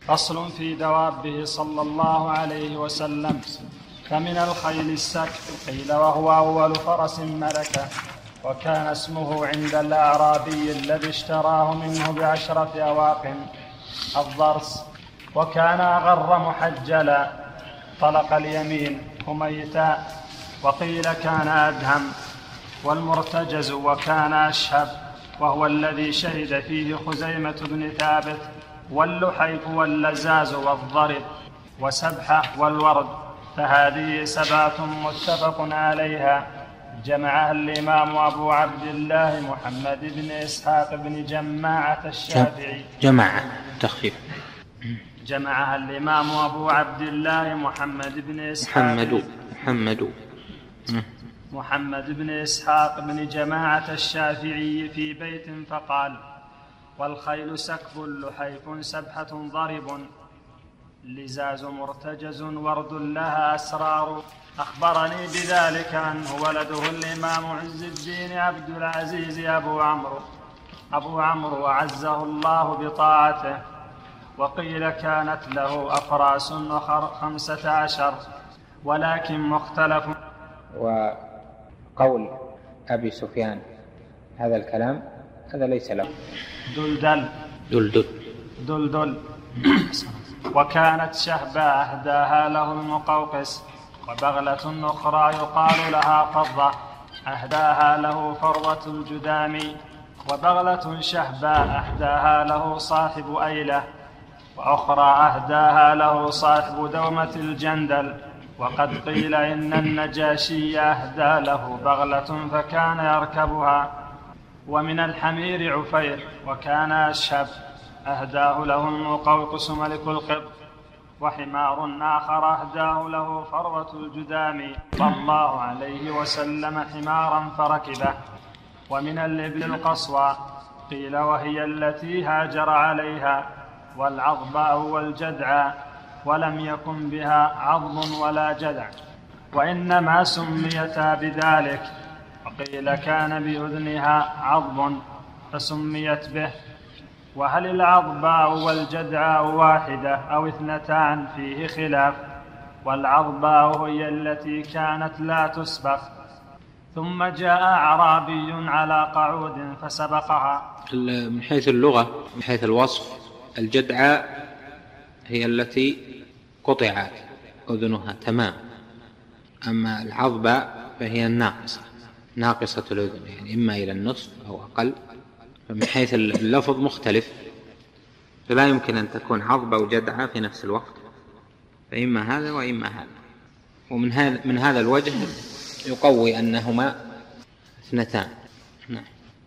فصل في دوابه صلى الله عليه وسلم. فمن الخيل السك قيل وهو أول فرس ملكه، وكان اسمه عند الأعرابي الذي اشتراه منه ب10 أواق الضرس، وكان أغر محجلا طلق اليمين هميتا، وقيل كان أدهم. والمرتجز وكان أشهب، وهو الذي شهد فيه خزيمة بن ثابت، واللحيف واللزاز والضرب وسبحة والورد. فهذه 7 متفق عليها، جمعها الإمام أبو عبد الله محمد بن إسحاق بن جماعة الشافعي. جمعها الإمام أبو عبد الله محمد بن إسحاق محمد بن إسحاق بن جماعة الشافعي في بيت فقال: والخيل سكب لحيف سبحة ضرب، لزاز مرتجز ورد لها أسرار. أخبرني بذلك عنه ولده الإمام عز الدين عبد العزيز أبو عمرو وعزه الله بطاعته. وقيل كانت له أفراس 15، ولكن مختلف. وقول أبي سفيان هذا الكلام هذا ليس له. دلدل وكانت شهبة أهداها له المقوقس، وبغلة أخرى يقال لها فضة أهداها له فروة الجدامي، وبغلة شهبة أهداها له صاحب أيلة، وأخرى أهداها له صاحب دومة الجندل. وقد قيل إن النجاشي أهدى له بغلة فكان يركبها. ومن الحمير عفير، وكان أشهب أهداه له المقوقس ملك القبط. وحمار آخر أهداه له فروة الجدامي صلى الله عليه وسلم حمارا فركبه. ومن الإبل القصوى قيل وهي التي هاجر عليها، والعضباء والجدع، ولم يكن بها عضب ولا جدع، وإنما سميتا بذلك. وقيل كان بأذنها عضب فسميت به. وهل العضباء والجدع واحدة أو 2 فيه خلاف. والعضباء هي التي كانت لا تسبق. ثم جاء أعرابي على قعود فسبقها. من حيث اللغة، من حيث الوصف، الجدع هي التي قطعت أذنها تمام، أما العضباء فهي ناقصة الأذن، يعني إما إلى النصف أو أقل. فمن حيث اللفظ مختلف، فلا يمكن أن تكون عضبة وجدعة في نفس الوقت، فإما هذا وإما هذا. ومن هذا الوجه يقوي أنهما 2. نعم.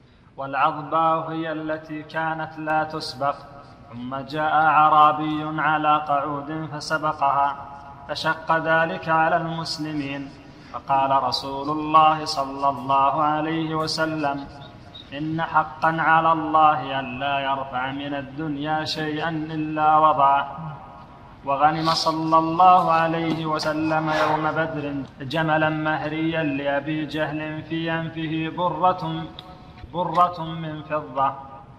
والعضباء هي التي كانت لا تسبق. ثم جاء أعرابي على قعود فسبقها، فشق ذلك على المسلمين. فقال رسول الله صلى الله عليه وسلم: إن حقا على الله أن لا يرفع من الدنيا شيئا إلا وضعه. وغنم صلى الله عليه وسلم يوم بدر جملا مهريا لأبي جهل في أنفه برة من فضة،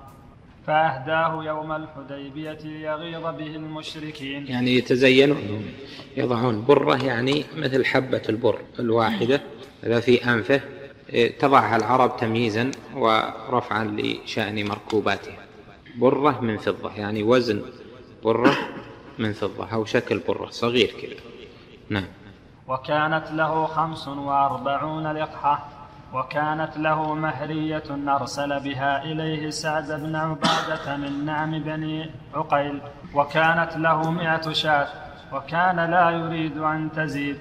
فأهداه يوم الحديبية ليغيظ به المشركين. يعني يتزينون، يضعون برة، يعني مثل حبة البر الواحدة هذا في أنفه، تضعها العرب تمييزا ورفعا لشأن مركوباتها. برة من فضة، يعني وزن برة من فضة أو شكل برة صغير كذا. نعم. وكانت له 45 لقحة، وكانت له مهرية أرسل بها إليه سعد بن عبادة من نعم بني عقيل، وكانت له 100 شاة، وكان لا يريد أن تزيد.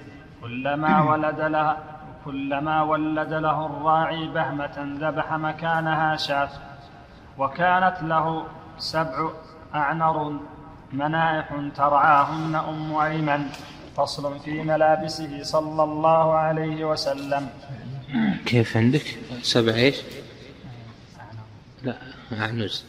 كلما ولد له الراعي بهمة ذبح مكانها شاة. وكانت له 7 أعنر منائح ترعاهن أم أيمن. فصل في ملابسه صلى الله عليه وسلم. كيف عندك 7 إيش؟ لا، أعنز.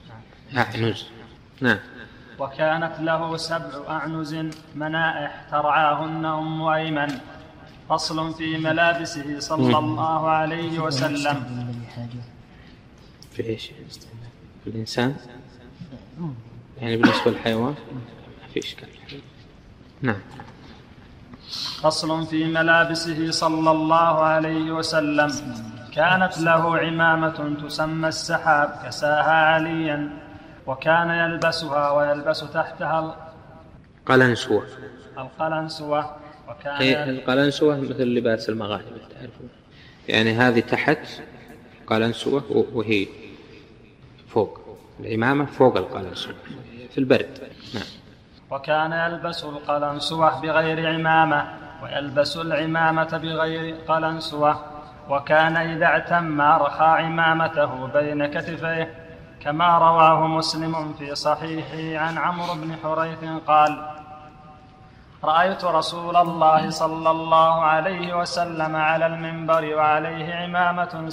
نعم. وكانت له 7 أعنز منائح ترعاهن أم أيمن. فصل في ملابسه صلى الله عليه وسلم. في إيش؟ في الإنسان؟ يعني بالنسبة للحيوان ما في إشكال. نعم. فصل في ملابسه صلى الله عليه وسلم. كانت له عمامة تسمى السحاب كساها عليا، وكان يلبسها ويلبس تحتها القلنسوة. القلنسوة مثل لباس المغاربة تعرفون، يعني هذه تحت قلنسوة وهي فوق العمامة، فوق القلنسوة في البرد. نعم. وكان يلبس القلنسوة بغير عمامة، ويلبس العمامة بغير قلنسوة، وكان إذا اعتم رخى عمامته بين كتفيه، كما رواه مسلم في صحيحه عن عمرو بن حريث قال: رأيت رسول الله صلى الله عليه وسلم على المنبر وعليه عمامة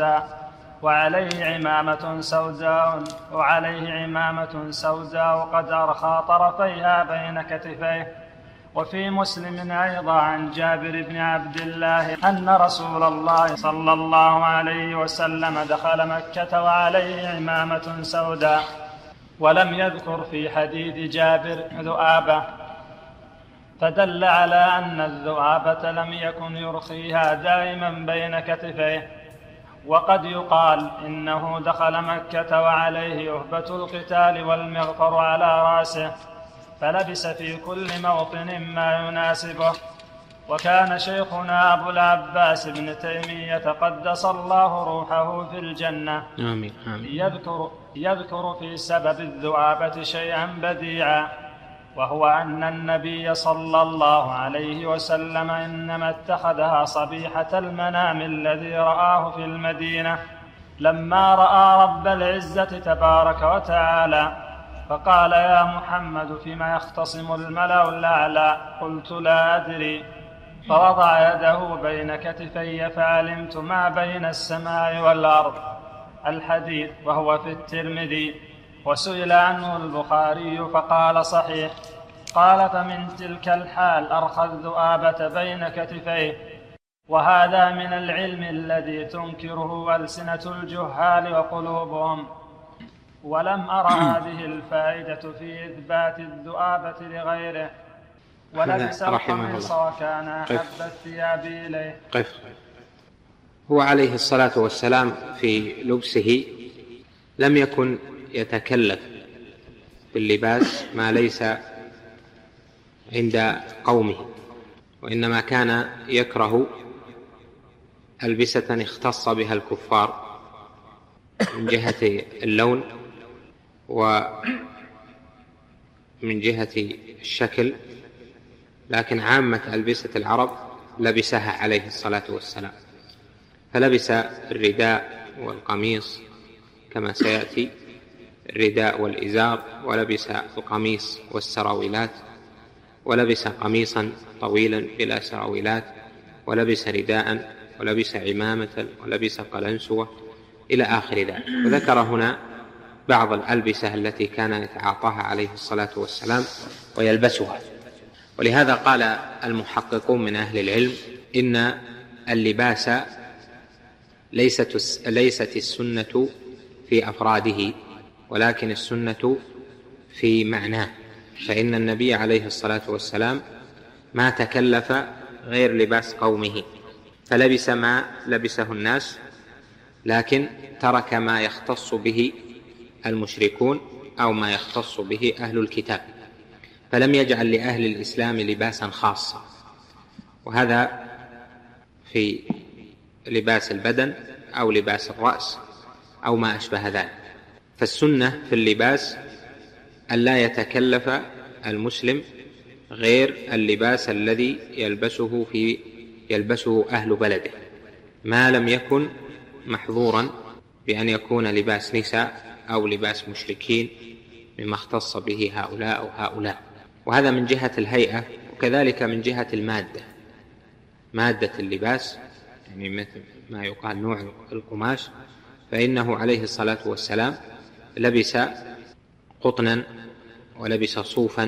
سوداء قد أرخى طرفيها بين كتفيه. وفي مسلم أيضا عن جابر بن عبد الله أن رسول الله صلى الله عليه وسلم دخل مكة وعليه عمامة سوداء، ولم يذكر في حديث جابر ذؤابة، فدل على أن الذؤابة لم يكن يرخيها دائما بين كتفيه. وقد يقال إنه دخل مكة وعليه يهبة القتال والمغفر على رأسه، فلبس في كل موطن ما يناسبه. وكان شيخنا أبو العباس بن تيمية قدس الله روحه في الجنة آمين. يذكر في سبب الذؤابة شيئا بديعا، وهو أن النبي صلى الله عليه وسلم إنما اتخذها صبيحة المنام الذي رآه في المدينة لما رأى رب العزة تبارك وتعالى، فقال: يا محمد فيما يختصم الملأ الأعلى؟ قلت: لا أدري. فوضع يده بين كتفي فعلمت ما بين السماء والأرض. الحديث وهو في الترمذي، وسئل عنه البخاري فقال: صحيح. قال: فمن تلك الحال أرخى الذؤابة بين كتفيه. وهذا من العلم الذي تنكره ألسنة الجهال وقلوبهم. ولم أرى هذه الفائدة في إثبات الذؤابة لغيره. ولبس القميص وكان أحب الثياب إليه. هو عليه الصلاة والسلام في لبسه لم يكن يتكلف باللباس ما ليس عند قومه، وإنما كان يكره ألبسة اختص بها الكفار من جهة اللون ومن جهة الشكل، لكن عامة ألبسة العرب لبسها عليه الصلاة والسلام، فلبس الرداء والقميص كما سيأتي، الرداء والإزار، ولبس القميص والسراويلات، ولبس قميصا طويلا بلا سراويلات، ولبس رداء، ولبس عمامة، ولبس قلنسوة إلى آخر ذلك. وذكر هنا بعض الألبسة التي كان يتعاطاها عليه الصلاة والسلام ويلبسها. ولهذا قال المحققون من أهل العلم إن اللباس ليست السنة في أفراده، ولكن السنة في معناه. فإن النبي عليه الصلاة والسلام ما تكلف غير لباس قومه، فلبس ما لبسه الناس، لكن ترك ما يختص به المشركون أو ما يختص به أهل الكتاب، فلم يجعل لأهل الإسلام لباسا خاصا، وهذا في لباس البدن أو لباس الرأس أو ما أشبه ذلك. فالسنة في اللباس ألا يتكلف المسلم غير اللباس الذي يلبسه أهل بلده، ما لم يكن محظورا بأن يكون لباس نساء أو لباس مشركين مما اختص به هؤلاء أو هؤلاء. وهذا من جهة الهيئة. وكذلك من جهة مادة اللباس، يعني مثل ما يقال نوع القماش، فإنه عليه الصلاة والسلام لبس قطنا ولبس صوفا،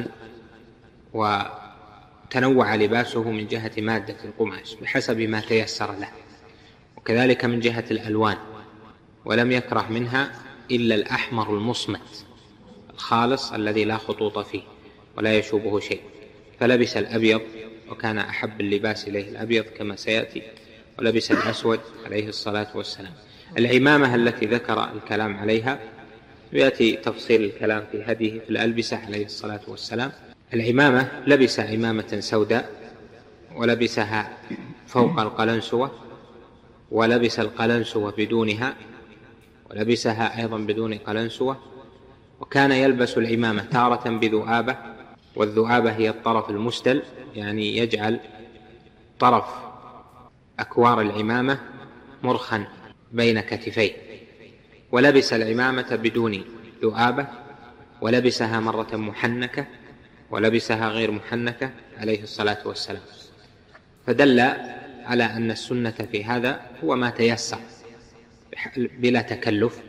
وتنوع لباسه من جهة مادة القماش بحسب ما تيسر له. وكذلك من جهة الألوان، ولم يكره منها إلا الأحمر المصمت الخالص الذي لا خطوط فيه ولا يشوبه شيء، فلبس الأبيض وكان أحب اللباس إليه الأبيض كما سيأتي، ولبس الأسود عليه الصلاة والسلام. العمامة التي ذكر الكلام عليها يأتي تفصيل الكلام في هديه في الألبسة عليه الصلاة والسلام. العمامة لبس عمامة سوداء ولبسها فوق القلنسوة، ولبس القلنسوة بدونها، ولبسها أيضا بدون قلنسوة. وكان يلبس العمامة تارة بذؤابة، والذؤابة هي الطرف المسدل، يعني يجعل طرف أكوار العمامة مرخا بين كتفيه. ولبس العمامة بدون ذؤابة، ولبسها مرة محنكة، ولبسها غير محنكة عليه الصلاة والسلام. فدل على أن السنة في هذا هو ما تيسر بلا تكلف.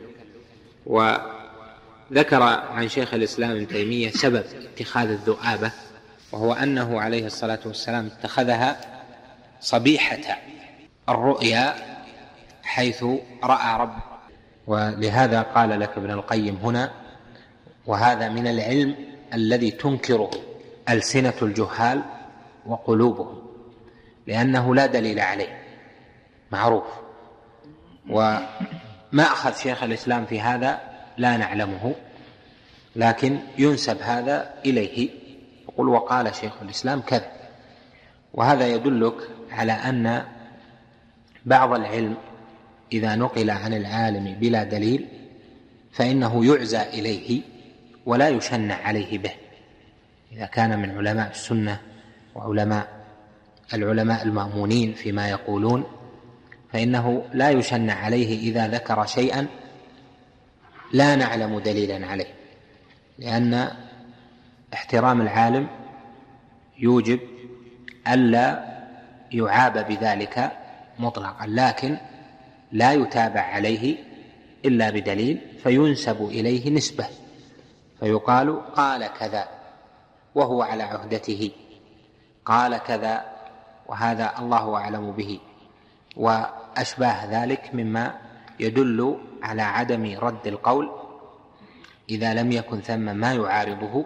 وذكر عن شيخ الإسلام ابن تيمية سبب اتخاذ الذؤابة، وهو أنه عليه الصلاة والسلام اتخذها صبيحة الرؤيا حيث رأى رب. ولهذا قال لك ابن القيم هنا: وهذا من العلم الذي تنكره ألسنة الجهال وقلوبهم، لأنه لا دليل عليه، معروف. وما أخذ شيخ الإسلام في هذا لا نعلمه، لكن ينسب هذا إليه، يقول وقال شيخ الإسلام كذا. وهذا يدلك على أن بعض العلم إذا نقل عن العالم بلا دليل فإنه يعزى إليه ولا يشنع عليه به. إذا كان من علماء السنة العلماء المأمونين فيما يقولون، فإنه لا يشنع عليه إذا ذكر شيئا لا نعلم دليلا عليه، لأن احترام العالم يوجب ألا يعاب بذلك مطلقا، لكن لا يتابع عليه إلا بدليل، فينسب إليه نسبة، فيقال قال كذا وهو على عهدته، قال كذا وهذا الله أعلم به، وأشباه ذلك مما يدل على عدم رد القول إذا لم يكن ثم ما يعارضه.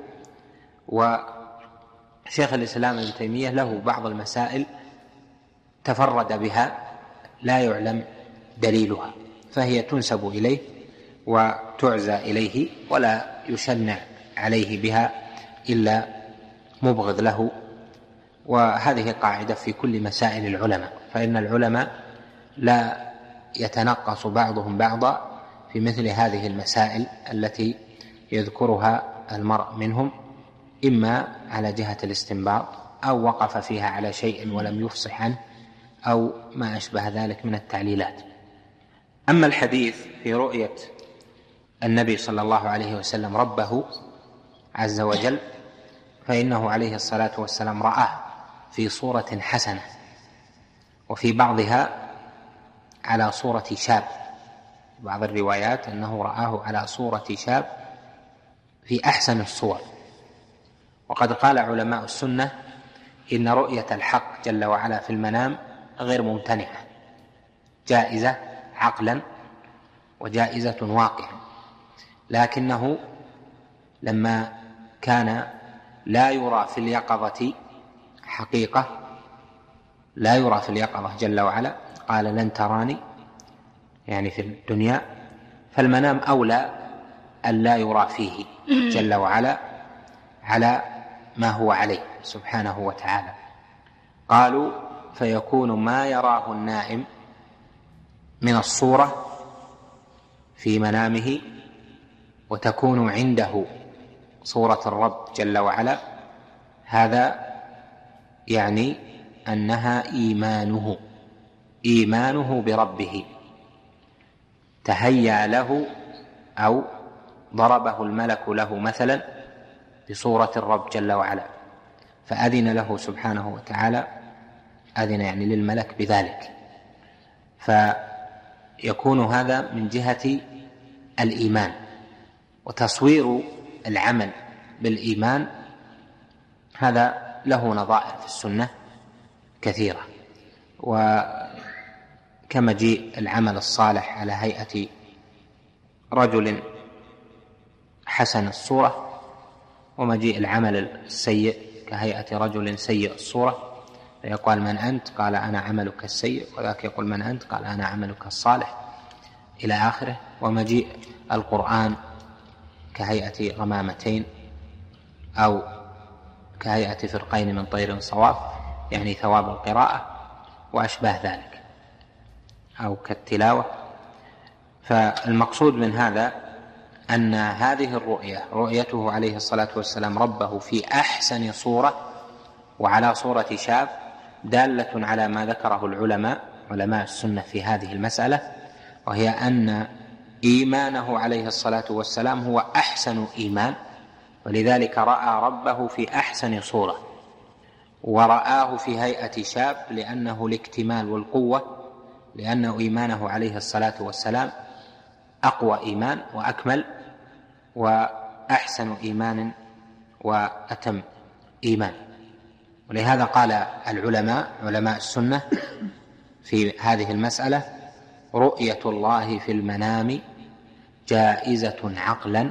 وشيخ الإسلام ابن تيمية له بعض المسائل تفرد بها لا يعلم دليلها، فهي تنسب إليه وتعزى إليه ولا يشنع عليه بها إلا مبغض له. وهذه قاعدة في كل مسائل العلماء، فإن العلماء لا يتنقص بعضهم بعضا في مثل هذه المسائل التي يذكرها المرء منهم، إما على جهة الاستنباط أو وقف فيها على شيء ولم يفصح عنه أو ما أشبه ذلك من التعليلات. أما الحديث في رؤية النبي صلى الله عليه وسلم ربه عز وجل، فإنه عليه الصلاة والسلام رآه في صورة حسنة، وفي بعضها على صورة شاب، بعض الروايات أنه رآه على صورة شاب في أحسن الصور. وقد قال علماء السنة إن رؤية الحق جل وعلا في المنام غير ممتنعة، جائزة عقلا وجائزة واقعا، لكنه لما كان لا يرى في اليقظة حقيقة، لا يرى في اليقظة جل وعلا، قال لن تراني يعني في الدنيا، فالمنام أولى أن لا يرى فيه جل وعلا على ما هو عليه سبحانه وتعالى. قالوا فيكون ما يراه النائم من الصورة في منامه، وتكون عنده صورة الرب جل وعلا، هذا يعني أنها إيمانه بربه، تهيأ له أو ضربه الملك له مثلا بصورة الرب جل وعلا، فأذن له سبحانه وتعالى، أذن يعني للملك بذلك، فيكون هذا من جهة الإيمان. وتصوير العمل بالإيمان هذا له نظائر في السنة كثيرة، وكما جاء العمل الصالح على هيئة رجل حسن الصورة، ومجيء العمل السيء كهيئة رجل سيء الصورة، فيقال من أنت؟ قال أنا عملك السيء، وذاك يقول من أنت؟ قال أنا عملك الصالح، إلى آخره. ومجيء القرآن كهيئة غمامتين أو كهيئة فرقين من طير صواف، يعني ثواب القراءة وأشباه ذلك، أو كالتلاوة. فالمقصود من هذا أن هذه الرؤية رؤيته عليه الصلاة والسلام ربه في أحسن صورة وعلى صورة شاب، دالة على ما ذكره علماء السنة في هذه المسألة، وهي أن إيمانه عليه الصلاة والسلام هو أحسن إيمان، ولذلك رأى ربه في أحسن صورة، ورآه في هيئة شاب لأنه الاكتمال والقوة، لأن إيمانه عليه الصلاة والسلام أقوى إيمان وأكمل وأحسن إيمان وأتم إيمان. ولهذا قال علماء السنة في هذه المسألة: رؤية الله في المنام جائزة عقلا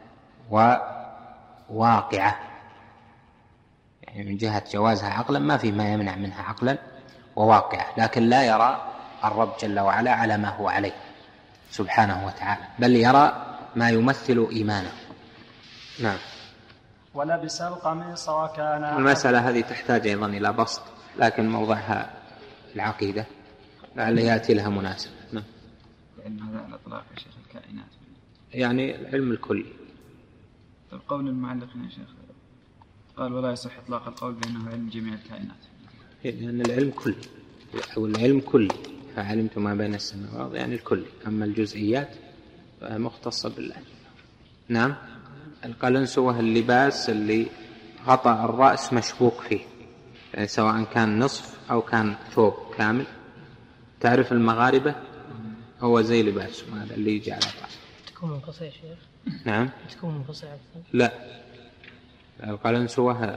وواقعة، يعني من جهة جوازها عقلا ما في ما يمنع منها عقلا وواقعة، لكن لا يرى الرب جل وعلا على ما هو عليه سبحانه وتعالى، بل يرى ما يمثل إيمانه. نعم. ولبس القميص وكان المسألة هذه تحتاج أيضا إلى بسط، لكن موضعها العقيدة لعل يأتي لها مناسب. نعم. لأن هذا الأطلاق يا شيخ الكائنات، يعني العلم الكلي. طيب قول المعلق يا شيخ قال ولا يصح إطلاق القول بأنه علم جميع الكائنات، لأن العلم كلي، أو العلم كلي، فعلمت ما بين السماوات يعني الكلي، أما الجزئيات مختصة بالله. نعم. القلنسوة اللباس اللي غطاء الرأس مشبوك فيه، يعني سواء كان نصف أو كان ثوب كامل. تعرف المغاربة هو زي لباسهم هذا اللي يجي على الرأس. تكون منفصلة يا شيخ؟ نعم. تكون منفصلة أكثر؟ لا، القلنسوة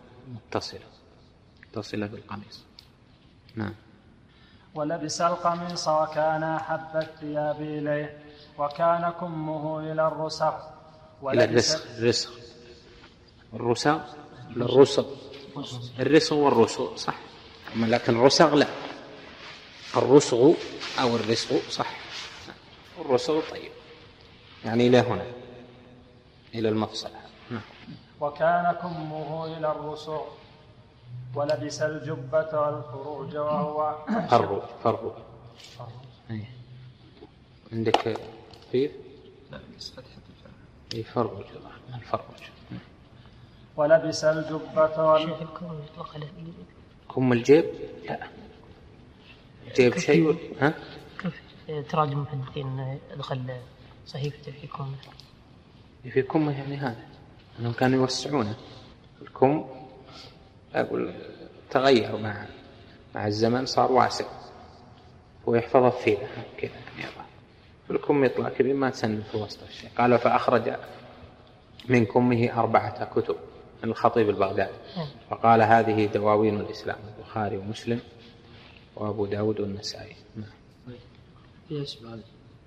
متصلة بالقميص. نعم. ولبس القميص وكان أحب الثياب إليه، وكان كمه إلى الرسغ. إلى الرسغ للرسغ، الرسغ والرسغ صح، لكن الرسغ لا، الرسغ أو الرسغ صح، الرسغ طيب، يعني إلى هنا، إلى المفصل. وكان كمه إلى الرسغ. ولبس الجبة والفروج وهو فروج. عندك فيه؟ لا بس فتحة الفرج. ولبس الجبة شيخ الكم يطلق على كم الجيب؟ لا، جيب شيء. ها؟ كيف تراجم محدثين أدخل صحيفة في كم؟ في كم يعني هذا أنهم كانوا يوسعونه الكم، أقول تغير مع الزمن، صار واسع ويحفظه فيه كذا يعني، الكم يطلع كذا ما تسند في وسط الشيء. قال فأخرج من كمه 4 كتب من الخطيب البغدادي، فقال هذه دواوين الإسلام: البخاري ومسلم وأبو داود والنسائي. فيه إسبال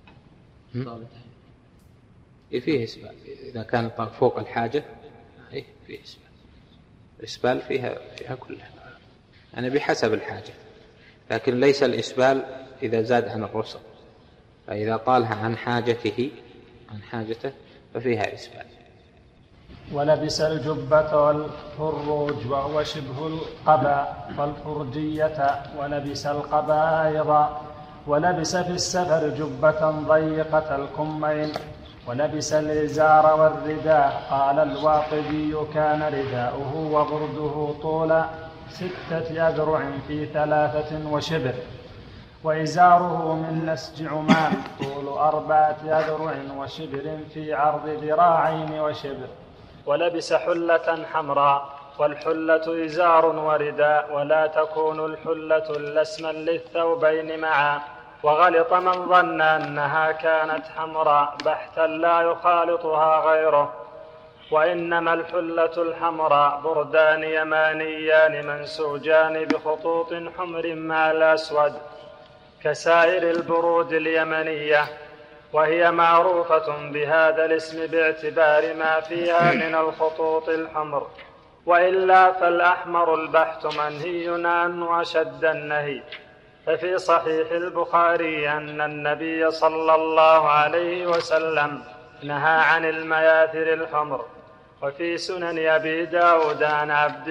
فيه إسبال إذا كان فوق الحاجة، فيه إسبال. الإسبال فيها كلها، يعني بحسب الحاجة، لكن ليس الإسبال إذا زاد عن الرسل، فإذا طالها عن حاجته ففيها إسبال. ولبس الجبة والفروج وهو شبه القباء والفرجية، ولبس القباء أيضا. ولبس في السفر جبة ضيقة الكمين، ولبس الإزار والرداء. قال الواقدي كان رداؤه وبرده طول 6 أذرع في 3 وشبر، وإزاره من نسج عمان طول 4 أذرع وشبر في عرض 2 ذراعين وشبر. ولبس حلة حمراء، والحلة إزار ورداء، ولا تكون الحلة إلا اسما للثوبين معا. وغلط من ظن أنها كانت حمراء بحتا لا يخالطها غيره، وإنما الحلة الحمراء بردان يمانيان منسوجان بخطوط حمر مع الأسود كسائر البرود اليمنية. وهي معروفة بهذا الاسم باعتبار ما فيها من الخطوط الحمر، وإلا فالأحمر البحت منهي عنه أشد النهي. ففي صحيح البخاري أن النبي صلى الله عليه وسلم نهى عن المياثر الحمر. وفي سنن أبي داود عن عبد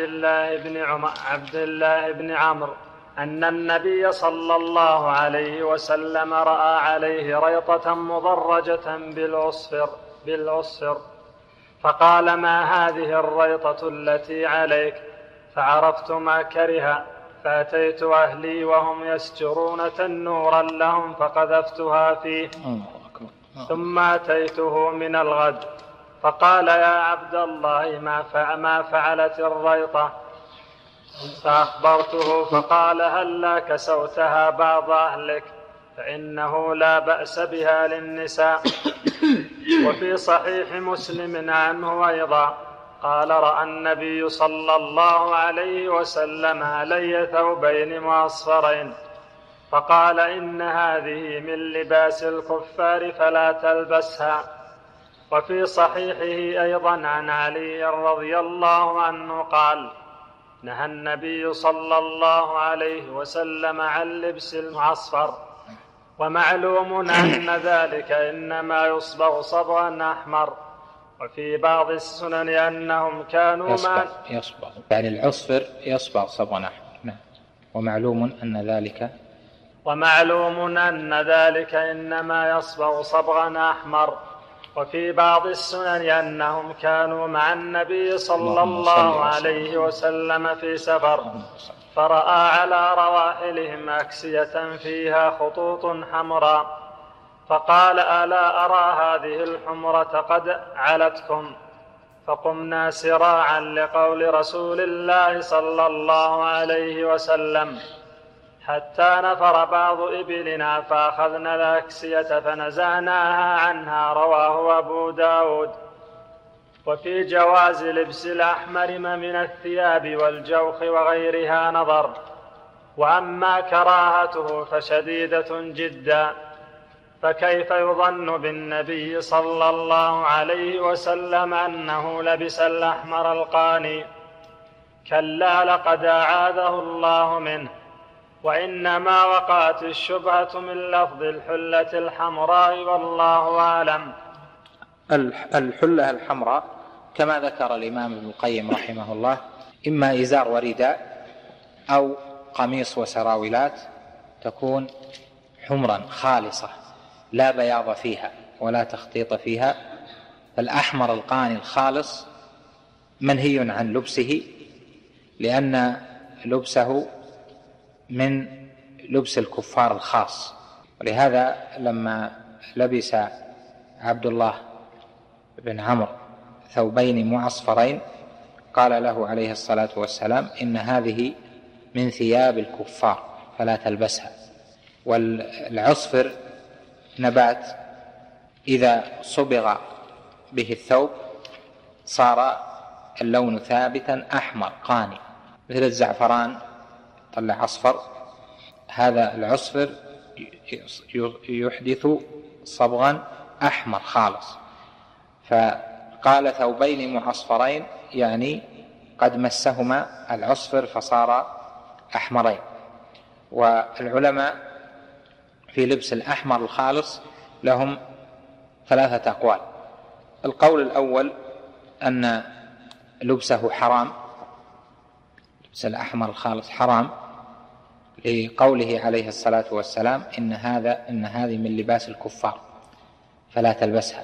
الله بن عمرو أن النبي صلى الله عليه وسلم رأى عليه ريطة مضرجة بالعصفر فقال: ما هذه الريطة التي عليك؟ فعرفت ما كره، فأتيت أهلي وهم يسجرون تنورا لهم فقذفتها فيه، ثم أتيته من الغد فقال: يا عبد الله ما فعلت الريطة؟ فأخبرته فقال: هلا كسوتها بعض أهلك فإنه لا بأس بها للنساء. وفي صحيح مسلم عنه أيضا قال: رأى النبي صلى الله عليه وسلم علي ثوبين معصفرين فقال: إن هذه من لباس الكفار فلا تلبسها. وفي صحيحه أيضا عن علي رضي الله عنه قال: نهى النبي صلى الله عليه وسلم عن لبس المعصفر. ومعلوم أن ذلك إنما يصبغ صبغا أحمر. وفي بعض السنن أنهم كانوا يصبغ يعني العصفر يصبغ صبغا أحمر. نعم. ومعلوم أن ذلك إنما يصبغ صبغا أحمر. وفي بعض السنن أنهم كانوا مع النبي صلى الله عليه وسلم في سفر فرأى على رواحلهم أكسية فيها خطوط حمراء فقال: ألا أرى هذه الحمرة قد علتكم؟ فقمنا سراعا لقول رسول الله صلى الله عليه وسلم حتى نفر بعض إبلنا فأخذنا الأكسية فنزعناها عنها. رواه أبو داود. وفي جواز لبس الأحمر من الثياب والجوخ وغيرها نظر، وأما كراهته فشديدة جدا. فكيف يظن بالنبي صلى الله عليه وسلم أنه لبس الأحمر القاني؟ كلا، لقد أعاذه الله منه. وإنما وقعت الشبهة من لفظ الحلة الحمراء والله أعلم. الحلة الحمراء كما ذكر الإمام ابن القيم رحمه الله إما إزار ورداء أو قميص وسراولات تكون حمرا خالصة لا بياض فيها ولا تخطيط فيها. فالأحمر القاني الخالص منهي عن لبسه، لأن لبسه من لبس الكفار الخاص. ولهذا لما لبس عبد الله بن عمرو ثوبين معصفرين قال له عليه الصلاة والسلام: إن هذه من ثياب الكفار فلا تلبسها. والعصفر نبات إذا صبغ به الثوب صار اللون ثابتا أحمر قاني، مثل الزعفران طلع عصفر. هذا العصفر يحدث صبغا أحمر خالص. فقال ثوبين معصفرين يعني قد مسهما العصفر فصار أحمرين. والعلماء في لبس الأحمر الخالص لهم 3 أقوال. القول الأول أن لبسه حرام، لبس الأحمر الخالص حرام، لقوله عليه الصلاة والسلام: إن هذه من لباس الكفار فلا تلبسها.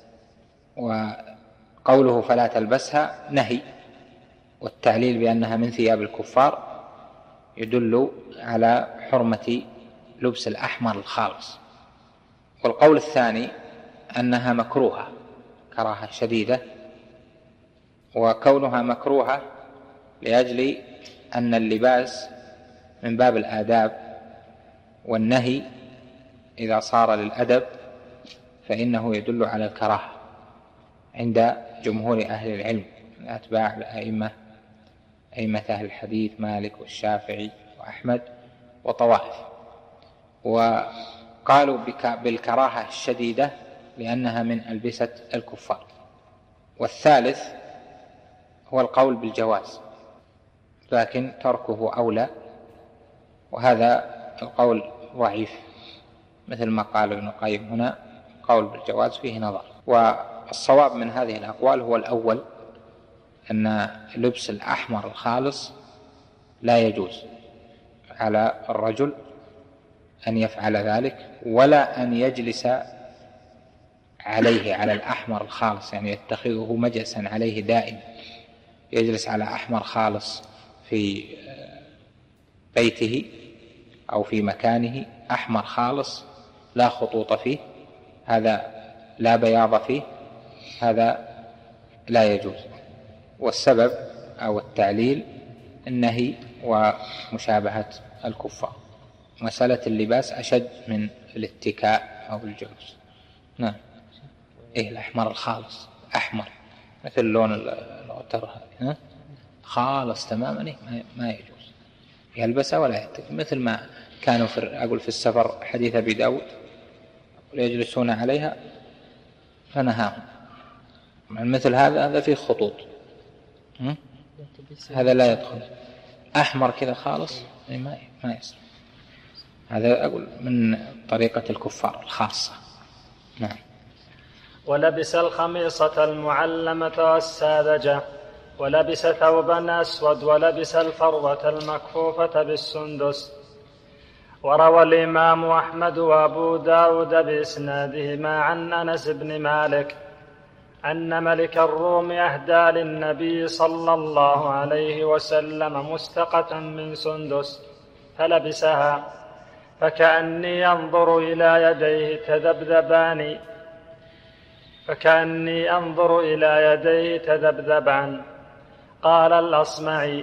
وقوله فلا تلبسها نهي، والتعليل بأنها من ثياب الكفار يدل على حرمة لبس الأحمر الخالص. والقول الثاني أنها مكروهة كراهة شديدة، وكونها مكروهة لأجل أن اللباس من باب الآداب، والنهي إذا صار للأدب فإنه يدل على الكراهة عند جمهور أهل العلم من أتباع أئمة أهل الحديث مالك والشافعي وأحمد وطوائف. قالوا بالكراهة الشديدة لأنها من ألبسة الكفار. والثالث هو القول بالجواز، لكن تركه أولى، وهذا القول ضعيف، مثل ما قال ابن القيم هنا: قول بالجواز فيه نظر. والصواب من هذه الأقوال هو الأول، أن لبس الأحمر الخالص لا يجوز على الرجل أن يفعل ذلك، ولا أن يجلس عليه على الأحمر الخالص، يعني يتخذه مجلسا عليه دائما، يجلس على أحمر خالص في بيته أو في مكانه، أحمر خالص لا خطوط فيه، هذا لا بياض فيه، هذا لا يجوز. والسبب أو التعليل النهي ومشابهة الكفار. مسألة اللباس أشد من الاتكاء أو الجلوس. نعم. الأحمر الخالص، أحمر مثل لون الغتر هذه، خالص تماما، ما يجوز يلبسها ولا يتكئ، مثل ما كانوا في السفر، حديث أبي داود، يجلسون عليها فنهاهم. مثل هذا فيه خطوط، هذا لا يدخل. أحمر كذا خالص ما يصير. هذا أقول من طريقة الكفار الخاصة. نعم. ولبس الخميصة المعلمة والساذجة، ولبس ثوبا أسود، ولبس الفروة المكفوفة بالسندس. وروى الإمام أحمد وأبو داود بإسنادهما عن أنس بن مالك أن ملك الروم أهدى للنبي صلى الله عليه وسلم مستقة من سندس فلبسها، فكأني أنظر إلى يديه تذبذبان. قال الأصمعي: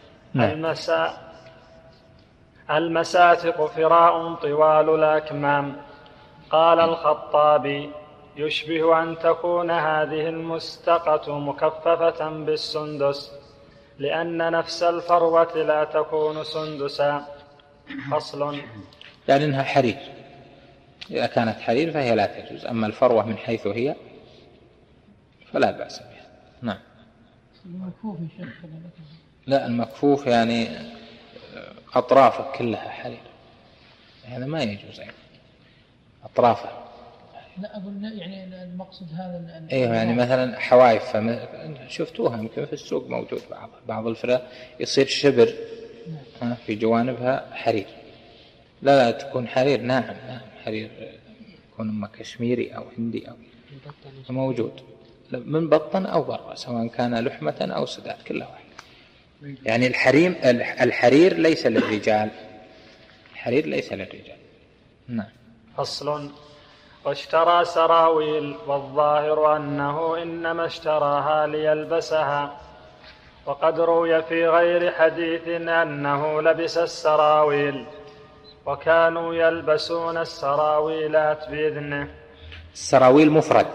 المساتق فراء طوال الأكمام. قال الخطابي: يشبه أن تكون هذه المستقة مكففة بالسندس، لأن نفس الفروة لا تكون سندسا. فصل. يعني أنها حرير، إذا كانت حرير فهي لا تجوز، أما الفروة من حيث هي فلا بأس بها. نعم. المكفوف لا، المكفوف يعني أطرافه كلها حرير، هذا ما يجوز يعني أطرافه. لا أقول يعني المقصد هذا يعني مثلا حوايف شفتوها يمكن في السوق موجود، بعض الفرق يصير شبر في جوانبها حرير. لا تكون حرير. نعم حرير يكون إما كشميري أو هندي أو موجود من بطن أو برا، سواء كان لحمة أو سداد، كلها واحد. يعني الحرير ليس للرجال، الحرير ليس للرجال. نعم. فصل. واشترى سراويل، والظاهر أنه إنما اشتراها ليلبسها، وقد روي في غير حديث أنه لبس السراويل، وكانوا يلبسون السراويلات بإذنه. السراويل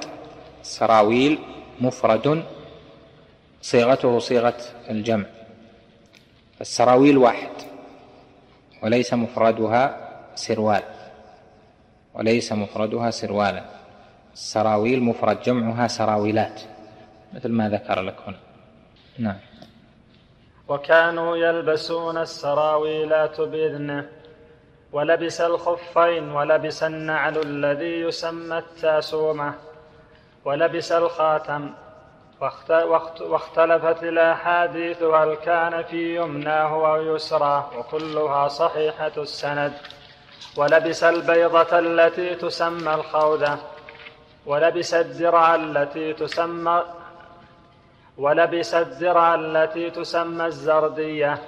مفرد صيغته صيغة الجمع، السراويل واحد، وليس مفردها سروالا. السراويل مفرد، جمعها سراويلات، مثل ما ذكر لك هنا. نعم. وكانوا يلبسون السراويلات بإذنه. ولبس الخفين، ولبس النعل الذي يسمى التاسومة، ولبس الخاتم. واختلفت الأحاديث هل كان في يمناه أو يسراه، وكلها صحيحة السند. ولبس البيضة التي تسمى الخودة، ولبس الدرع التي تسمى الزردية.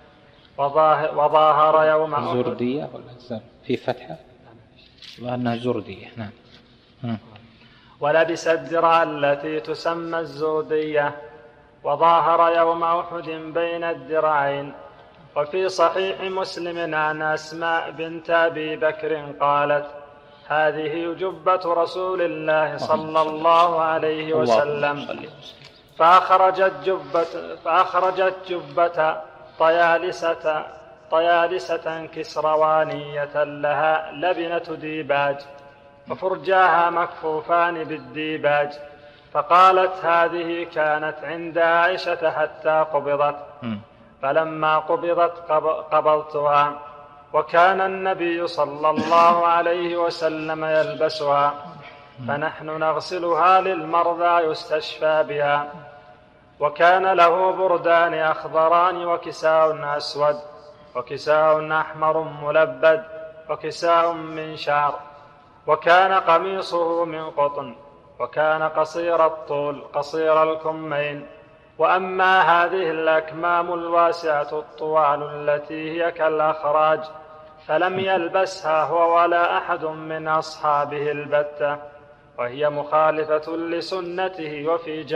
وظاهر يوم أحد. زردية ولا في فتحة؟ وأنها زردية. نعم. ولبس الدرع التي تسمى الزردية. وظاهر يوم أحد بين الدرعين. وفي صحيح مسلم عن أسماء بنت أبي بكر قالت: هذه جبة رسول الله صلى الله عليه وسلم. فأخرجت جبة طيالسة كسروانية لها لبنة ديباج وفرجاها مكفوفان بالديباج، فقالت هذه كانت عند عائشة حتى قبضت، فلما قبضت قبضتها، وكان النبي صلى الله عليه وسلم يلبسها، فنحن نغسلها للمرضى يستشفى بها. وكان له بردان أخضران وكساء أسود وكساء أحمر ملبد وكساء من شعر، وكان قميصه من قطن، وكان قصير الطول قصير الكمين. وأما هذه الأكمام الواسعة الطوال التي هي كالأخراج فلم يلبسها هو ولا أحد من أصحابه البتة، وهي مخالفة لسنته،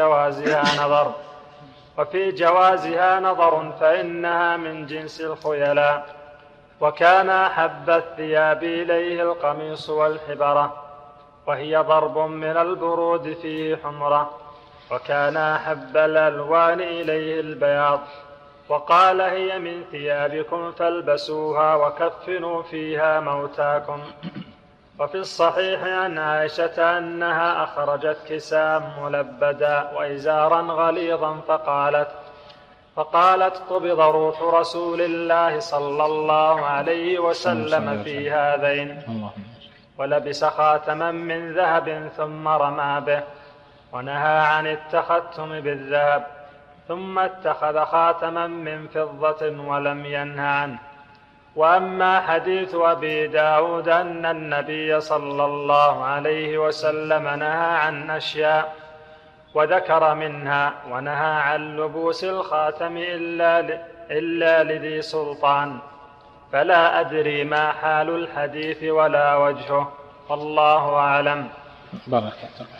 وفي جوازها نظر فإنها من جنس الخيلاء. وكان أحب الثياب إليه القميص والحبرة، وهي ضرب من البرود فيه حمرة. وكان أحب الألوان إليه البياض، وقال هي من ثيابكم فالبسوها وكفنوا فيها موتاكم. وفي الصحيح عن عائشة أنها أخرجت كساء ملبدا وإزارا غليظا فقالت قبض روح رسول الله صلى الله عليه وسلم في هذين، ولبس خاتما من ذهب ثم رمى به، ونهى عن التختم بالذهب، ثم اتخذ خاتما من فضة ولم ينه عنه. وأما حديث أبي داود أن النبي صلى الله عليه وسلم نهى عن أشياء وذكر منها ونهى عن لبوس الخاتم إلا لذي سلطان، فلا أدري ما حال الحديث ولا وجهه، والله أعلم. بارك الله.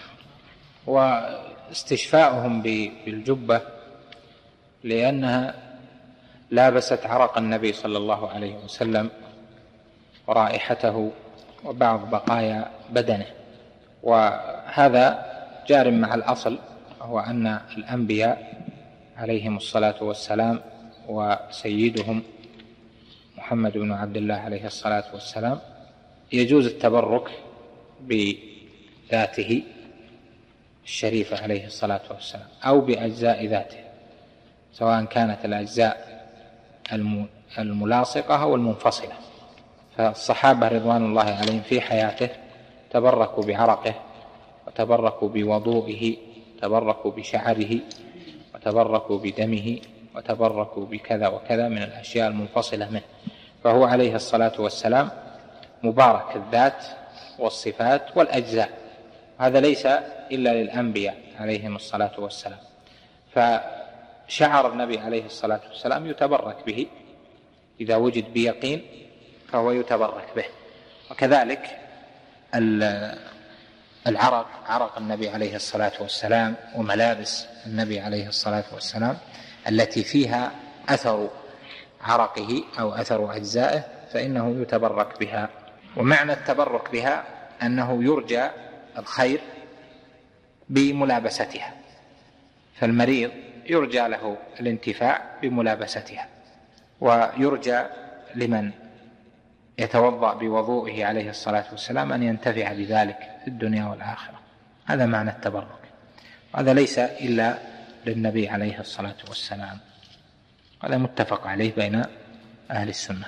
واستشفاؤهم بالجبة لأنها لابست عرق النبي صلى الله عليه وسلم ورائحته وبعض بقايا بدنه، وهذا جار مع الأصل، وهو أن الأنبياء عليهم الصلاة والسلام وسيدهم محمد بن عبد الله عليه الصلاة والسلام يجوز التبرك بذاته الشريفة عليه الصلاة والسلام أو بأجزاء ذاته، سواء كانت الأجزاء الملاصقة أو المنفصلة. فالصحابة رضوان الله عليهم في حياته تبركوا بعرقه، وتبركوا بوضوئه، تبركوا بشعره، وتبركوا بدمه، وتبركوا بكذا وكذا من الأشياء المنفصلة منه. فهو عليه الصلاة والسلام مبارك الذات والصفات والأجزاء، هذا ليس إلا للأنبياء عليهم الصلاة والسلام. فشعر النبي عليه الصلاة والسلام يتبرك به إذا وجد بيقين، فهو يتبرك به. وكذلك العرق، عرق النبي عليه الصلاة والسلام وملابس النبي عليه الصلاة والسلام التي فيها أثر عرقه أو أثر أجزائه فإنه يتبرك بها. ومعنى التبرك بها أنه يرجى الخير بملابستها، فالمريض يرجى له الانتفاع بملابستها، ويرجى لمن يتوضأ بوضوئه عليه الصلاة والسلام أن ينتفع بذلك في الدنيا والآخرة. هذا معنى التبرك، وهذا ليس إلا للنبي عليه الصلاة والسلام، هذا متفق عليه بين أهل السنة.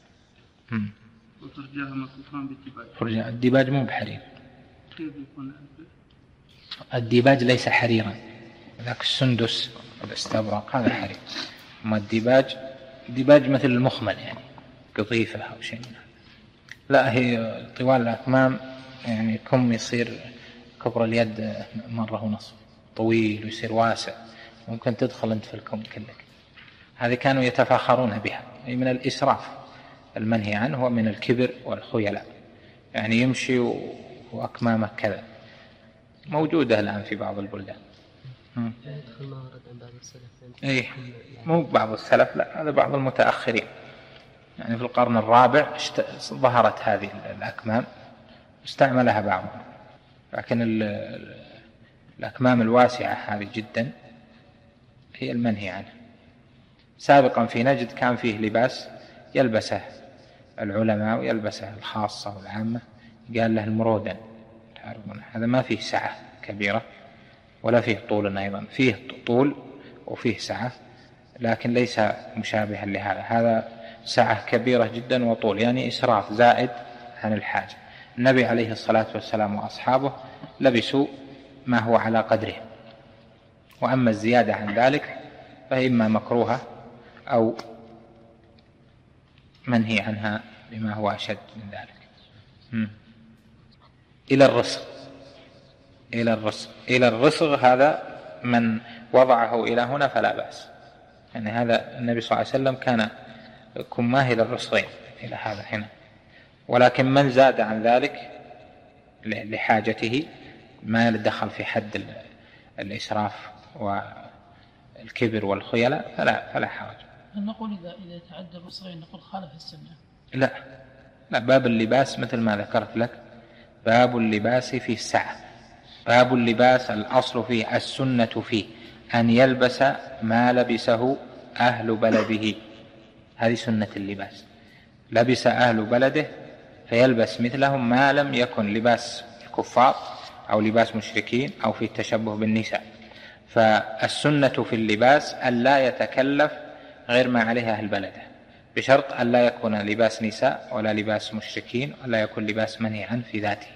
وفرجاها مكفوفان بالديباج. فرجاء الديباج مو بحرير، كيف يكون الديباج ليس حريرا، ذاك السندس والاستبرق هذا حرير، أما الديباج مثل المخمل يعني قطيفة أو شيء. لا، هي طوال الأكمام يعني كم يصير كبر اليد مرة ونصف، طويل ويصير واسع، ممكن تدخل أنت في الكم كلك. هذه كانوا يتفاخرون بها، أي من الإسراف المنهي عنه ومن الكبر والخيلاء، يعني يمشي وأكمامه كذا، موجودة الآن في بعض البلدان. يدخل ما ورد عن بعض السلف. إيه، مو بعض السلف، لا، هذا بعض المتأخرين، يعني في القرن الرابع ظهرت هذه الأكمام استعملها بعضهم، لكن الأكمام الواسعة هذه جدا هي المنهي عنه. سابقا في نجد كان فيه لباس يلبسه العلماء ويلبسه الخاصة والعامة، قال له المرودن، تعرفون هذا ما فيه سعة كبيرة ولا فيه طول، أيضا فيه طول وفيه سعة لكن ليس مشابها لهذا، هذا سعة كبيرة جدا وطول، يعني إسراف زائد عن الحاجة. النبي عليه الصلاة والسلام وأصحابه لبسوا ما هو على قدره، وأما الزيادة عن ذلك فإما مكروهة أو منهي عنها بما هو أشد من ذلك. إلى الرسغ هذا من وضعه إلى هنا فلا بأس، يعني هذا النبي صلى الله عليه وسلم كان كماه إلى الرسغين إلى هذا هنا، ولكن من زاد عن ذلك لحاجته ما دخل في حد الإسراف والكبر والخيلاء فلا حرج. نقول إذا تعدى الرسغين نقول خالف السنة؟ لا، باب اللباس مثل ما ذكرت لك، باب اللباس فيه السعة، باب اللباس الأصل فيه السنة فيه أن يلبس ما لبسه أهل بلده، هذه سنة اللباس، لبس أهل بلده فيلبس مثلهم ما لم يكن لباس الكفار أو لباس مشركين أو في التشبه بالنساء. فالسنة في اللباس أن لا يتكلف غير ما عليه أهل بلده، بشرط أن لا يكون لباس نساء ولا لباس مشركين ولا يكون لباس منهيا في ذاته.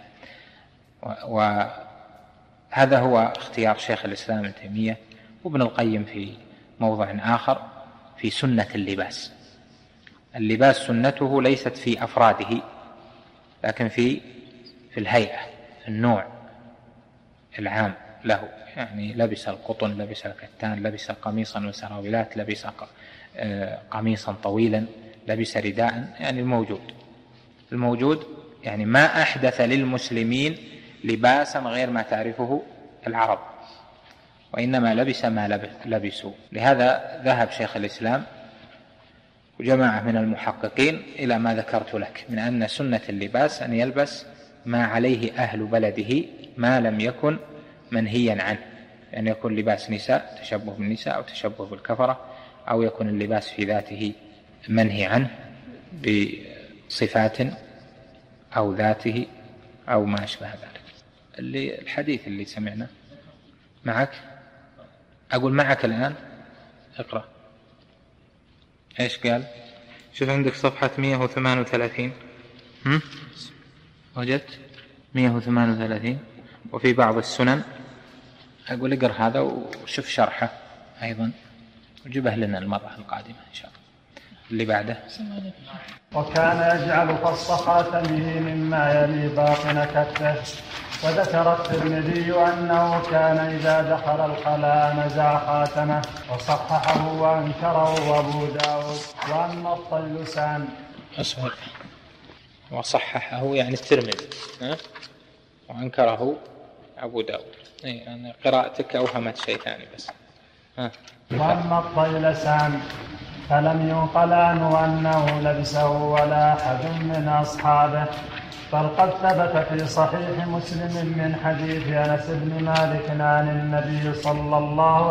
وهذا هو اختيار شيخ الإسلام ابن تيمية وابن القيم في موضع آخر في سنة اللباس. اللباس سنته ليست في أفراده لكن في الهيئة، النوع العام له، يعني لبس القطن، لبس الكتان، لبس قميصا وسراويلات، لبس قميصا طويلا، لبس رداء، يعني الموجود يعني ما أحدث للمسلمين لباسا غير ما تعرفه العرب، وإنما لبس ما لبسوا. لهذا ذهب شيخ الإسلام وجماعة من المحققين إلى ما ذكرت لك من أن سنة اللباس أن يلبس ما عليه أهل بلده ما لم يكن منهيا عنه، أن يكون لباس نساء تشبه بالنساء أو تشبه بالكفرة، أو يكون اللباس في ذاته منهي عنه بصفات أو ذاته أو ما أشبه ذلك. الحديث اللي سمعنا معك، أقول معك الآن، اقرأ إيش قال. شوف عندك صفحة 138 وجدت 138 وفي بعض السنن. أقول اقرأ هذا وشوف شرحه أيضا وجبه لنا المرة القادمة إن شاء الله. اللي بعده. وكان يجعل فص خاتمه مما يلي باطن كفه. وذكر الترمذي أنه كان إذا دخل الخلاء نزع خاتمه، وصححه وأنكره أبو داود. وأما الطيلسان وصححه يعني الترمذي وأنكره أبو داود، يعني قراءتك أوهمت شيء ثاني بس. وأما الطيلسان فلم ينقل عنه أنه لبسه ولا أحد من أصحابه، بل قد ثبت في صحيح مسلم من حديث أنس بن مالك عن النبي صلى الله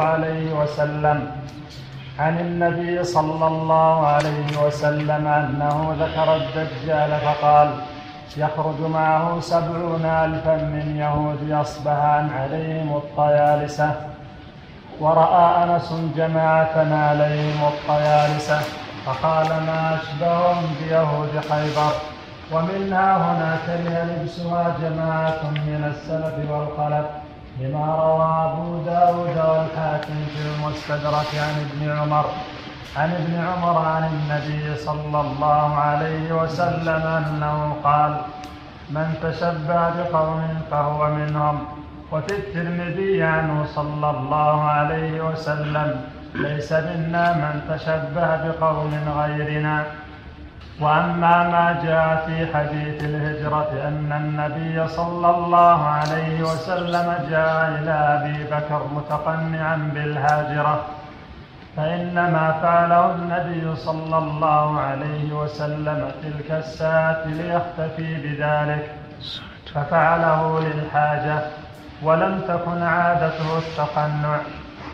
عليه وسلم أنه ذكر الدجال فقال: يخرج معه 70,000 من يهود أصبهان عليهم الطيالسة. ورأى أنس جماعة عليهم الطيالسة فقال: ما أشبههم بيهود خيبر. ومنها هنا كره لبسها جماعة من السلف والخلف، لما روى أبو داود والحاكم في المستدرك عن ابن عمر عن النبي صلى الله عليه وسلم أنه قال: من تشبه بقوم فهو منهم. وفي الترمذي عنه صلى الله عليه وسلم: ليس منا من تشبه بقوم غيرنا. وأما ما جاء في حديث الهجرة أن النبي صلى الله عليه وسلم جاء إلى أبي بكر متقنعا بالهاجرة، فإنما فعله النبي صلى الله عليه وسلم تلك الساعة ليختفي بذلك، ففعله للحاجة، ولم تكن عادته التقنع.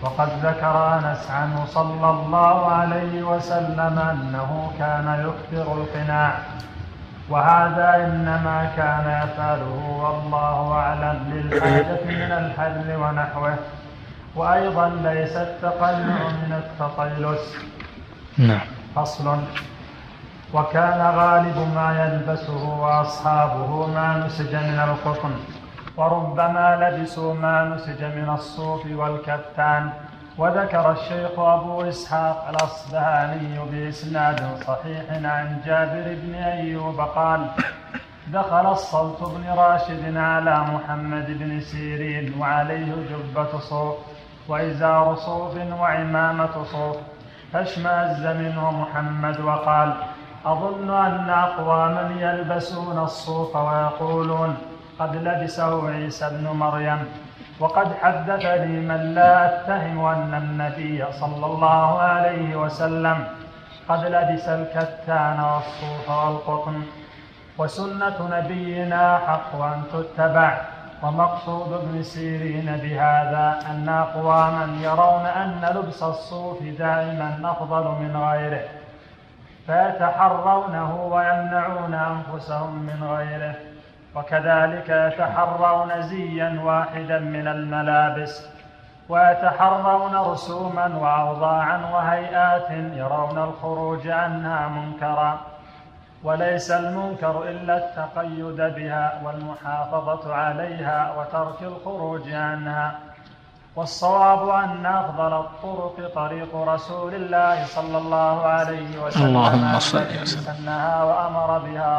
وقد ذكر أنس عنه صلى الله عليه وسلم أنه كان يكثر القناع، وهذا إنما كان يفعله والله أعلم للحاجة من الحل ونحوه، وأيضا ليس التقنع من التطيلس. فصل. وكان غالب ما يلبسه وأصحابه ما نسج من القطن، وربما لبسوا ما نسج من الصوف والكتان. وذكر الشيخ أبو إسحاق الأصبهاني بإسناد صحيح عن جابر بن أيوب قال: دخل الصلت بن راشد على محمد بن سيرين وعليه جبة صوف وإزار صوف وعمامة صوف، فاشمأز منه محمد وقال: أظن أن أقواما يلبسون الصوف ويقولون قد لبسه عيسى بن مريم، وقد حدثني من لا أتهم أن النبي صلى الله عليه وسلم قد لبس الكتان والصوف والقطن، وسنة نبينا حق أن تتبع. ومقصود ابن سيرين بهذا أن أقواما يرون أن لبس الصوف دائما أفضل من غيره، فيتحرونه ويمنعون أنفسهم من غيره، وكذلك يتحرون زيا واحدا من الملابس، ويتحرون رسوما وأوضاعا وهيئات يرون الخروج عنها منكرا، وليس المنكر إلا التقيد بها والمحافظة عليها وترك الخروج عنها. والصواب أن أفضل الطرق طريق رسول الله صلى الله عليه وسلم التي سنها وأمر بها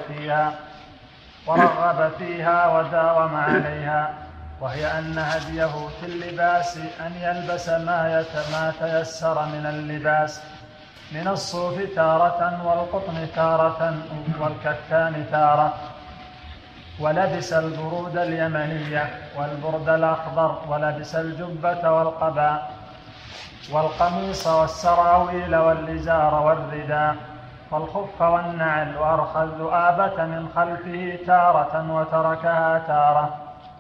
ورغب فيها وداوم عليها، وهي أن هديه في اللباس أن يلبس ما تيسر من اللباس، من الصوف تارة والقطن تارة والكتان تارة، ولبس البرود اليمنية والبرد الأخضر، ولبس الجبة والقباء والقميص والسراويل والإزار والرداء والخف والنعل، وأرخى الذؤابة من خلفه تارة وتركها تارة.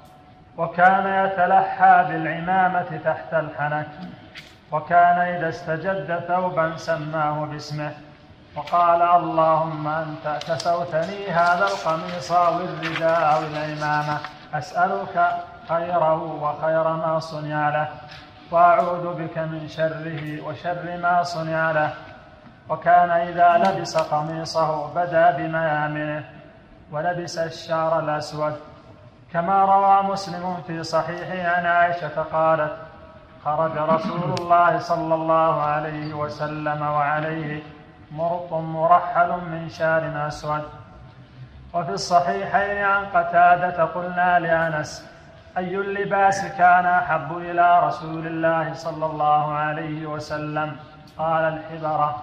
وكان يتلحى بالعمامة تحت الحنك، وكان إذا استجد ثوبا سماه باسمه وقال: اللهم أنت كسوتني هذا القميص أو الرداء أو العمامة، أسألك خيره وخير ما صنع له، وأعوذ بك من شره وشر ما صنع له. وكان إذا لبس قميصه بدا بميامنه، ولبس الشعر الأسود، كما روى مسلم في صحيحه عن عائشة قالت: خرج رسول الله صلى الله عليه وسلم وعليه مرط مرحل من شعر أسود. وفي الصحيحين عن قتادة قلنا لأنس: أي اللباس كان أحب إلى رسول الله صلى الله عليه وسلم؟ قال: الحبرة.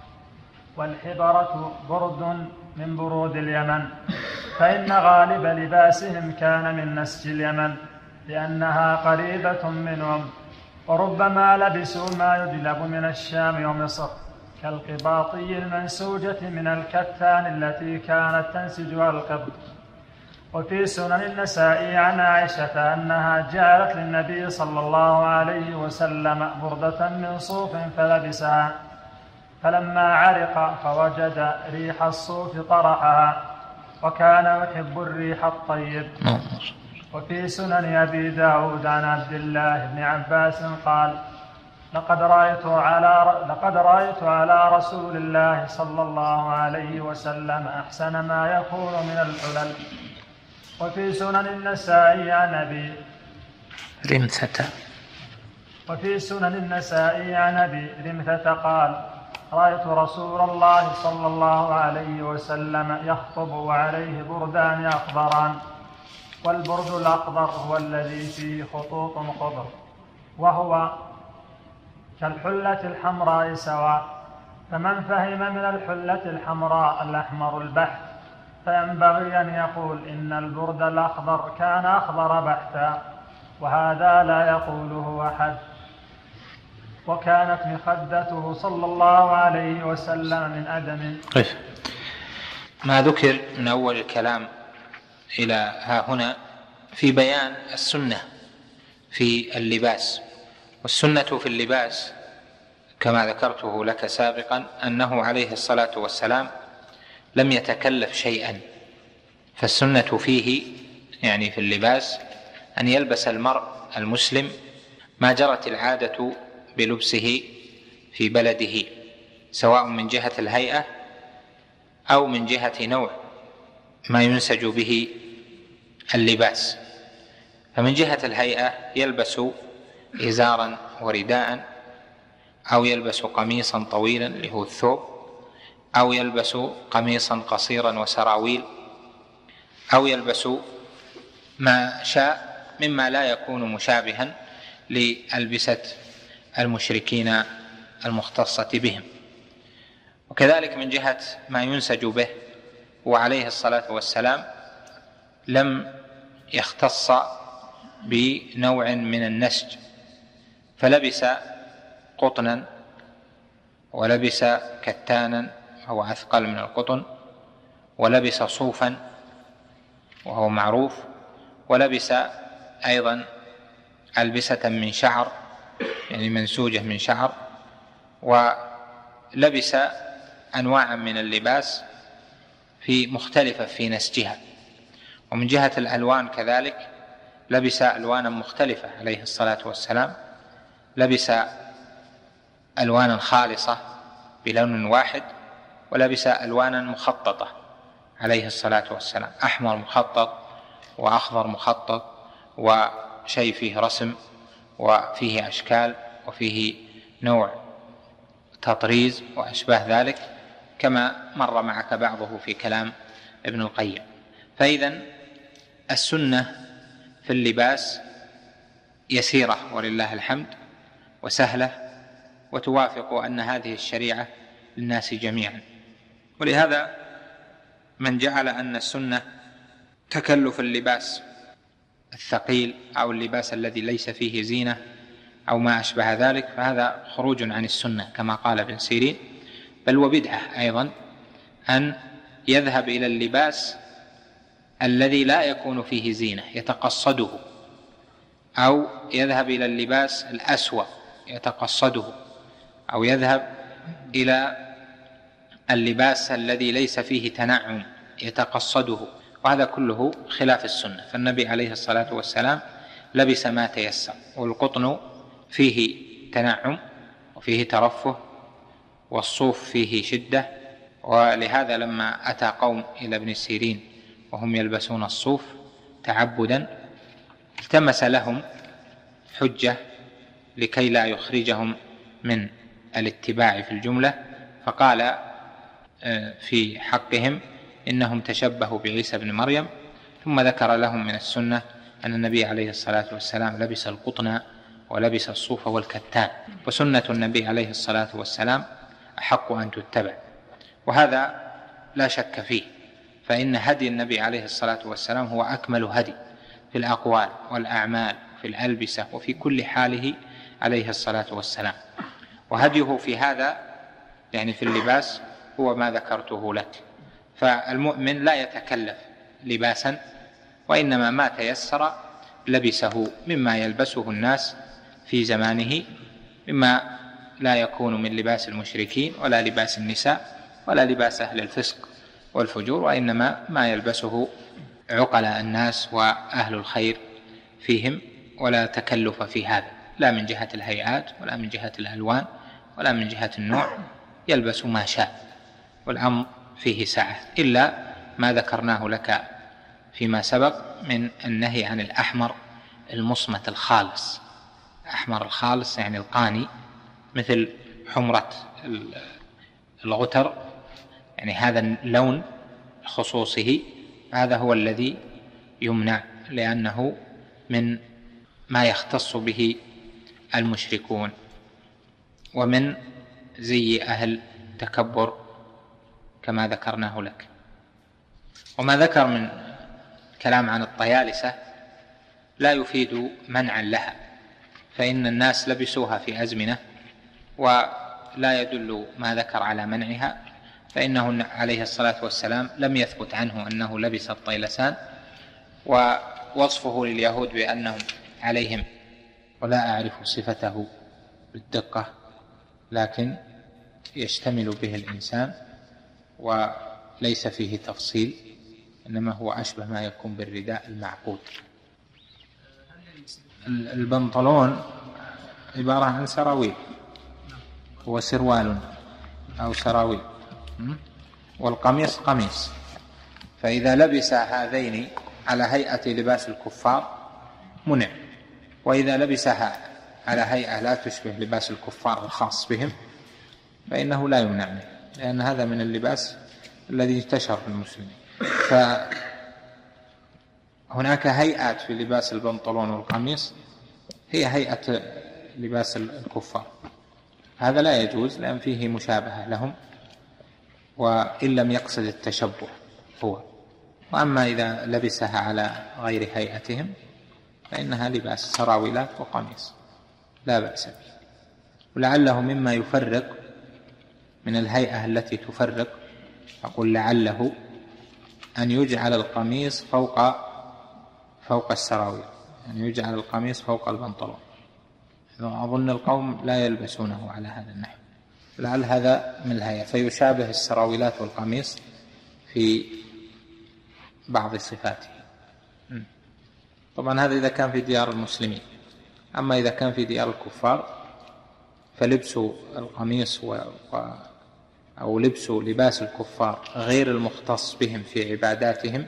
والحبرة برد من برود اليمن، فإن غالب لباسهم كان من نسج اليمن لأنها قريبة منهم، وربما لبسوا ما يجلب من الشام ومصر كالقباطي المنسوجة من الكتان التي كانت تنسجها القبط. وفي سنن النسائي عن عائشة أنها جعلت للنبي صلى الله عليه وسلم بردة من صوف فلبسها، فلما عرق فوجد ريح الصوف طرحها، وكان يحب الريح الطيب. وفي سنن أبي داود عن عبد الله بن عباس قال: لقد رأيت على رسول الله صلى الله عليه وسلم أحسن ما يكون من الحلل. وفي سنن النسائي عن أبي رمثة قال: رأيت رسول الله صلى الله عليه وسلم يخطب وعليه بردان أخضران، والبرد الأخضر هو الذي فيه خطوط خضر، وهو كالحلة الحمراء سواء، فمن فهم من الحلة الحمراء الأحمر البحت فينبغي أن يقول إن البرد الأخضر كان أخضر بحتا، وهذا لا يقوله أحد. وكانت مخدته صلى الله عليه وسلم من أدم. ما ذكر من أول الكلام إلى ها هنا في بيان السنة في اللباس، والسنة في اللباس كما ذكرته لك سابقا أنه عليه الصلاة والسلام لم يتكلف شيئا، فالسنة فيه يعني في اللباس أن يلبس المرء المسلم ما جرت العادة بلبسه في بلده، سواء من جهة الهيئة أو من جهة نوع ما ينسج به اللباس. فمن جهة الهيئة يلبس إزارا ورداء، أو يلبس قميصا طويلا اللي هو الثوب، أو يلبس قميصا قصيرا وسراويل، أو يلبس ما شاء مما لا يكون مشابها لألبسة المشركين المختصة بهم. وكذلك من جهة ما ينسج به، وعليه الصلاة والسلام لم يختص بنوع من النسج، فلبس قطنا ولبس كتانا وهو أثقل من القطن، ولبس صوفا وهو معروف، ولبس أيضا ألبسة من شعر يعني منسوجة من شعر، ولبس أنواعا من اللباس في مختلفة في نسجها. ومن جهة الألوان كذلك لبس ألوانا مختلفة عليه الصلاة والسلام، لبس ألوانا خالصة بلون واحد، ولبس ألوانا مخططة عليه الصلاة والسلام، أحمر مخطط وأخضر مخطط وشيء فيه رسم وفيه أشكال وفيه نوع تطريز وأشباه ذلك، كما مر معك بعضه في كلام ابن القيم. فإذن السنة في اللباس يسيرة ولله الحمد وسهلة، وتوافق أن هذه الشريعة للناس جميعا. ولهذا من جعل أن السنة تكلف اللباس الثقيل أو اللباس الذي ليس فيه زينة أو ما أشبه ذلك، فهذا خروج عن السنة كما قال ابن سيرين. بل وبدعة أيضا أن يذهب إلى اللباس الذي لا يكون فيه زينة يتقصده، أو يذهب إلى اللباس الأسوأ يتقصده، أو يذهب إلى اللباس الذي ليس فيه تنعم يتقصده، وهذا كله خلاف السنة. فالنبي عليه الصلاة والسلام لبس ما تيسر، والقطن فيه تنعم وفيه ترفه، والصوف فيه شدة. ولهذا لما أتى قوم إلى ابن سيرين وهم يلبسون الصوف تعبدا، التمس لهم حجة لكي لا يخرجهم من الاتباع في الجملة، فقال في حقهم إنهم تشبهوا بعيسى بن مريم، ثم ذكر لهم من السنة أن النبي عليه الصلاة والسلام لبس القطن ولبس الصوف والكتان، وسنة النبي عليه الصلاة والسلام أحق أن تتبع، وهذا لا شك فيه. فإن هدي النبي عليه الصلاة والسلام هو أكمل هدي في الأقوال والأعمال في الألبسة وفي كل حاله عليه الصلاة والسلام. وهديه في هذا يعني في اللباس هو ما ذكرته لك. فالمؤمن لا يتكلف لباسا، وإنما ما تيسر لبسه مما يلبسه الناس في زمانه، مما لا يكون من لباس المشركين ولا لباس النساء ولا لباس أهل الفسق والفجور، وإنما ما يلبسه عقلاء الناس وأهل الخير فيهم، ولا تكلف في هذا لا من جهة الهيئات ولا من جهة الألوان ولا من جهة النوع، يلبس ما شاء، والأمر فيه سعة، إلا ما ذكرناه لك فيما سبق من النهي عن الأحمر المصمت الخالص. الأحمر الخالص يعني القاني مثل حمرة الغتر، يعني هذا اللون خصوصه، هذا هو الذي يمنع، لأنه من ما يختص به المشركون ومن زي أهل تكبر كما ذكرناه لك. وما ذكر من كلام عن الطيالسة لا يفيد منعا لها، فإن الناس لبسوها في أزمنة ولا يدل ما ذكر على منعها، فإنه عليه الصلاة والسلام لم يثبت عنه أنه لبس الطيلسان، ووصفه لليهود بأنهم عليهم ولا أعرف صفته بالدقة، لكن يشتمل به الإنسان وليس فيه تفصيل، إنما هو أشبه ما يكون بالرداء المعقود. البنطلون عبارة عن سراويل، هو سروال أو سراويل، والقميص قميص. فإذا لبس هذين على هيئة لباس الكفار منع، وإذا لبسها على هيئة لا تشبه لباس الكفار الخاص بهم فإنه لا يمنع منه، لأن هذا من اللباس الذي انتشر في المسلمين. فهناك هيئات في لباس البنطلون والقميص هي هيئة لباس الكفار، هذا لا يجوز لأن فيه مشابهة لهم وإن لم يقصد التشبه هو. وأما إذا لبسها على غير هيئتهم فإنها لباس سراويلات وقميص لا بأس به. ولعله مما يفرق من الهيئة التي تفرق، أقول لعله أن يجعل القميص فوق السراويل، يعني يجعل القميص فوق البنطلون. أظن القوم لا يلبسونه على هذا النحو، لعل هذا من الهيئة، فيشابه السراويلات والقميص في بعض صفاته. طبعا هذا إذا كان في ديار المسلمين. أما إذا كان في ديار الكفار فلبس القميص أو لبس لباس الكفار غير المختص بهم في عباداتهم،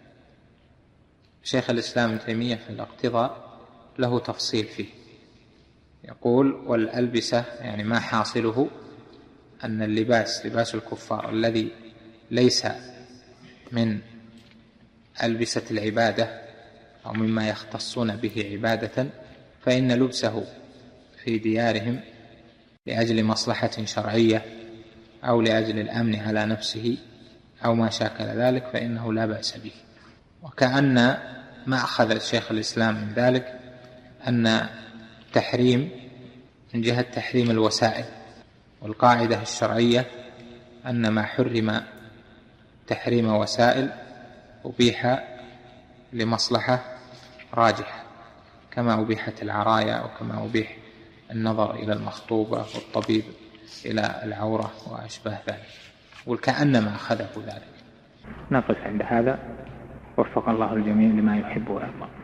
شيخ الإسلام ابن تيمية في الاقتضاء له تفصيل فيه، يقول: والألبسة، يعني ما حاصله أن اللباس لباس الكفار الذي ليس من ألبسة العبادة أو مما يختصون به عبادة، فإن لبسه في ديارهم لأجل مصلحة شرعية أو لأجل الأمن على نفسه أو ما شاكل ذلك فإنه لا بأس به. وكأن ما أخذ شيخ الإسلام من ذلك أن تحريم من جهة تحريم الوسائل، والقاعدة الشرعية أن ما حرم تحريم وسائل أبيح لمصلحة راجحة، كما أبيحت العرايا وكما أبيح النظر إلى المخطوبة والطبيب إلى العورة وأشبه ذلك، وكأنما أخذه ذلك. نقف عند هذا، وفق الله الجميع لما يحب ويرضى.